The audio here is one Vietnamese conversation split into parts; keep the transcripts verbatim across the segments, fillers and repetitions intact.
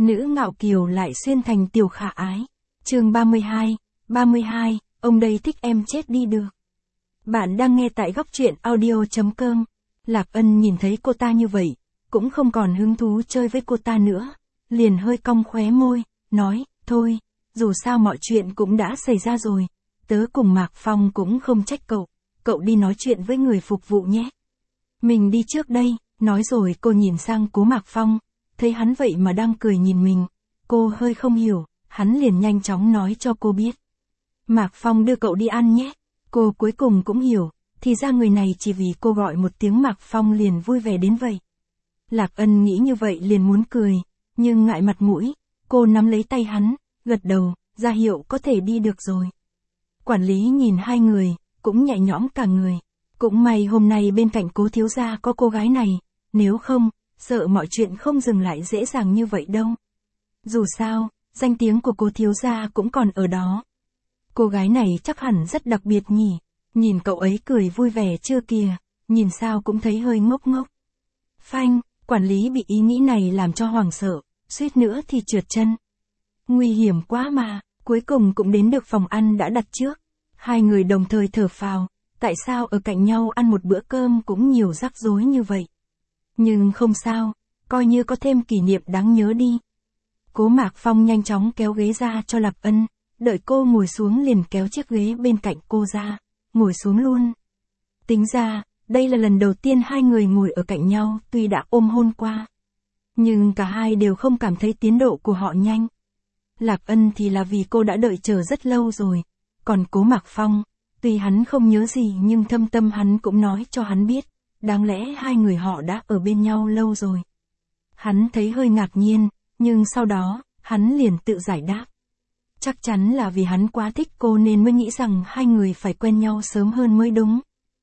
nữ ngạo kiều lại xuyên thành tiểu khả ái. Chương ba mươi hai, ba mươi hai, ông đây thích em chết đi được. Bạn đang nghe tại góc truyện audio chấm com. Lạc Ân nhìn thấy cô ta như vậy, cũng không còn hứng thú chơi với cô ta nữa, liền hơi cong khóe môi, nói, thôi, dù sao mọi chuyện cũng đã xảy ra rồi, tớ cùng Mạc Phong cũng không trách cậu, cậu đi nói chuyện với người phục vụ nhé. Mình đi trước đây, nói rồi cô nhìn sang Cố Mạc Phong, thấy hắn vậy mà đang cười nhìn mình, cô hơi không hiểu, hắn liền nhanh chóng nói cho cô biết. Mạc Phong đưa cậu đi ăn nhé, cô cuối cùng cũng hiểu, thì ra người này chỉ vì cô gọi một tiếng Mạc Phong liền vui vẻ đến vậy. Lạc Ân nghĩ như vậy liền muốn cười, nhưng ngại mặt mũi, cô nắm lấy tay hắn, gật đầu, ra hiệu có thể đi được rồi. Quản lý nhìn hai người, cũng nhẹ nhõm cả người, cũng may hôm nay bên cạnh Cố thiếu gia có cô gái này, nếu không, sợ mọi chuyện không dừng lại dễ dàng như vậy đâu. Dù sao, danh tiếng của Cố thiếu gia cũng còn ở đó. Cô gái này chắc hẳn rất đặc biệt nhỉ, nhìn cậu ấy cười vui vẻ chưa kìa, nhìn sao cũng thấy hơi ngốc ngốc. Phanh, quản lý bị ý nghĩ này làm cho hoảng sợ, suýt nữa thì trượt chân. Nguy hiểm quá mà, cuối cùng cũng đến được phòng ăn đã đặt trước. Hai người đồng thời thở phào, tại sao ở cạnh nhau ăn một bữa cơm cũng nhiều rắc rối như vậy. Nhưng không sao, coi như có thêm kỷ niệm đáng nhớ đi. Cố Mạc Phong nhanh chóng kéo ghế ra cho Lạc Ân, đợi cô ngồi xuống liền kéo chiếc ghế bên cạnh cô ra, ngồi xuống luôn. Tính ra, đây là lần đầu tiên hai người ngồi ở cạnh nhau tuy đã ôm hôn qua. Nhưng cả hai đều không cảm thấy tiến độ của họ nhanh. Lạc Ân thì là vì cô đã đợi chờ rất lâu rồi, còn Cố Mạc Phong, tuy hắn không nhớ gì nhưng thâm tâm hắn cũng nói cho hắn biết, đáng lẽ hai người họ đã ở bên nhau lâu rồi. Hắn thấy hơi ngạc nhiên, nhưng sau đó, hắn liền tự giải đáp. Chắc chắn là vì hắn quá thích cô nên mới nghĩ rằng hai người phải quen nhau sớm hơn mới đúng.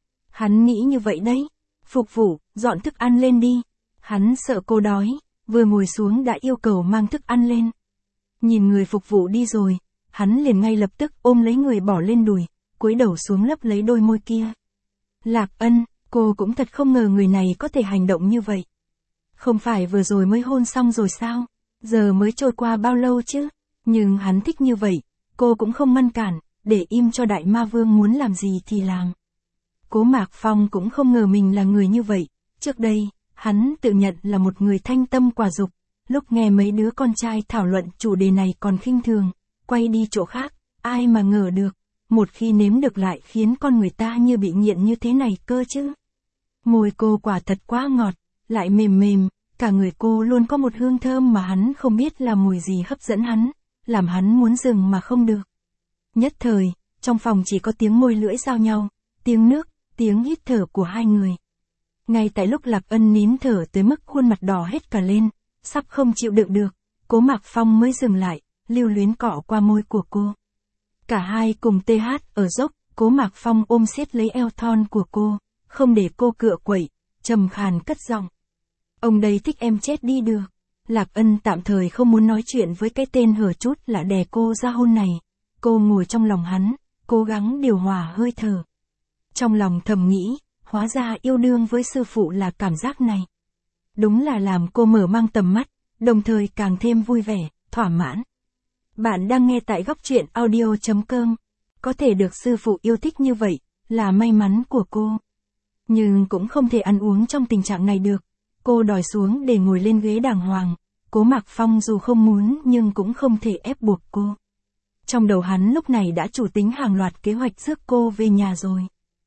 Hắn nghĩ như vậy đấy. Phục vụ, dọn thức ăn lên đi. Hắn sợ cô đói, vừa ngồi xuống đã yêu cầu mang thức ăn lên. Nhìn người phục vụ đi rồi, hắn liền ngay lập tức ôm lấy người bỏ lên đùi, cúi đầu xuống lấp lấy đôi môi kia. Lạc Ân, cô cũng thật không ngờ người này có thể hành động như vậy. Không phải vừa rồi mới hôn xong rồi sao? Giờ mới trôi qua bao lâu chứ? Nhưng hắn thích như vậy, cô cũng không ngăn cản, để im cho đại ma vương muốn làm gì thì làm. Cố Mạc Phong cũng không ngờ mình là người như vậy, trước đây, hắn tự nhận là một người thanh tâm quả dục, lúc nghe mấy đứa con trai thảo luận chủ đề này còn khinh thường, quay đi chỗ khác, ai mà ngờ được, một khi nếm được lại khiến con người ta như bị nghiện như thế này cơ chứ. Môi cô quả thật quá ngọt, lại mềm mềm, cả người cô luôn có một hương thơm mà hắn không biết là mùi gì hấp dẫn hắn, làm hắn muốn dừng mà không được. Nhất thời, trong phòng chỉ có tiếng môi lưỡi giao nhau, tiếng nước, tiếng hít thở của hai người. Ngay tại lúc Lạc Ân nín thở tới mức khuôn mặt đỏ hết cả lên, sắp không chịu đựng được, Cố Mạc Phong mới dừng lại, lưu luyến cọ qua môi của cô. Cả hai cùng tê hát ở dốc, Cố Mạc Phong ôm siết lấy eo thon của cô, không để cô cựa quậy, trầm khàn cất giọng. Ông đây thích em chết đi được. Lạc Ân tạm thời không muốn nói chuyện với cái tên hở chút là đè cô ra hôn này. Cô ngồi trong lòng hắn, cố gắng điều hòa hơi thở. Trong lòng thầm nghĩ, hóa ra yêu đương với sư phụ là cảm giác này. Đúng là làm cô mở mang tầm mắt, đồng thời càng thêm vui vẻ, thỏa mãn. Bạn đang nghe tại góc truyện audio chấm com. Có thể được sư phụ yêu thích như vậy, là may mắn của cô. Nhưng cũng không thể ăn uống trong tình trạng này được. Cô đòi xuống để ngồi lên ghế đàng hoàng. Cố Mạc Phong dù không muốn nhưng cũng không thể ép buộc cô. Trong đầu hắn lúc này đã chủ tính hàng loạt kế hoạch rước cô về nhà rồi.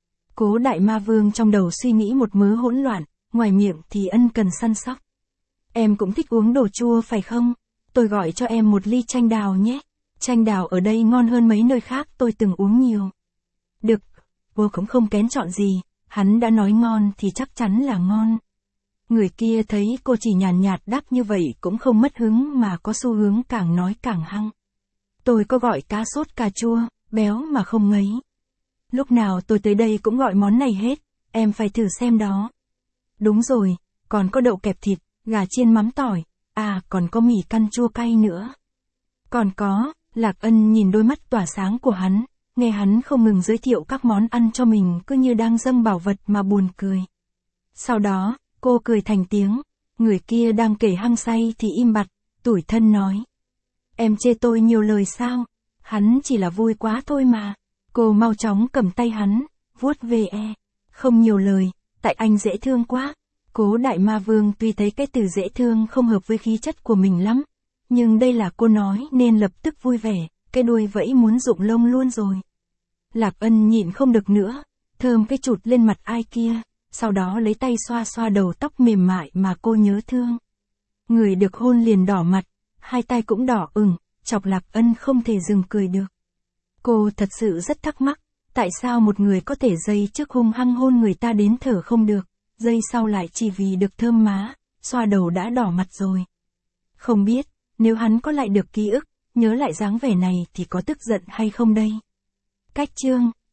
Cố đại ma vương trong đầu suy nghĩ một mớ hỗn loạn, ngoài miệng thì ân cần săn sóc. Em cũng thích uống đồ chua phải không? Tôi gọi cho em một ly chanh đào nhé. Chanh đào ở đây ngon hơn mấy nơi khác tôi từng uống nhiều. Được, cô cũng không kén chọn gì, hắn đã nói ngon thì chắc chắn là ngon. Người kia thấy cô chỉ nhàn nhạt đáp như vậy cũng không mất hứng mà có xu hướng càng nói càng hăng. Tôi có gọi cá sốt cà chua, béo mà không ngấy. Lúc nào tôi tới đây cũng gọi món này hết, em phải thử xem đó. Đúng rồi, còn có đậu kẹp thịt, gà chiên mắm tỏi, à còn có mì căn chua cay nữa. Còn có, Lạc Ân nhìn đôi mắt tỏa sáng của hắn, nghe hắn không ngừng giới thiệu các món ăn cho mình cứ như đang dâng bảo vật mà buồn cười. Sau đó, cô cười thành tiếng, người kia đang kể hăng say thì im bặt, Tủi thân nói. Em chê tôi nhiều lời sao? Hắn chỉ là vui quá thôi mà. Cô mau chóng cầm tay hắn, vuốt về e. Không nhiều lời, tại anh dễ thương quá. Cố Đại Ma Vương tuy thấy cái từ dễ thương không hợp với khí chất của mình lắm. Nhưng đây là cô nói nên lập tức vui vẻ, cái đuôi vẫy muốn rụng lông luôn rồi. Lạc Ân nhịn không được nữa, thơm cái chụt lên mặt ai kia, sau đó lấy tay xoa xoa đầu tóc mềm mại mà cô nhớ thương. Người được hôn liền đỏ mặt, hai tay cũng đỏ ửng, chọc Lạc Ân không thể dừng cười được. Cô thật sự rất thắc mắc, tại sao một người có thể giây trước hung hăng hôn người ta đến thở không được, giây sau lại chỉ vì được thơm má, xoa đầu đã đỏ mặt rồi. Không biết, nếu hắn có lại được ký ức, nhớ lại dáng vẻ này thì có tức giận hay không đây? Cách chương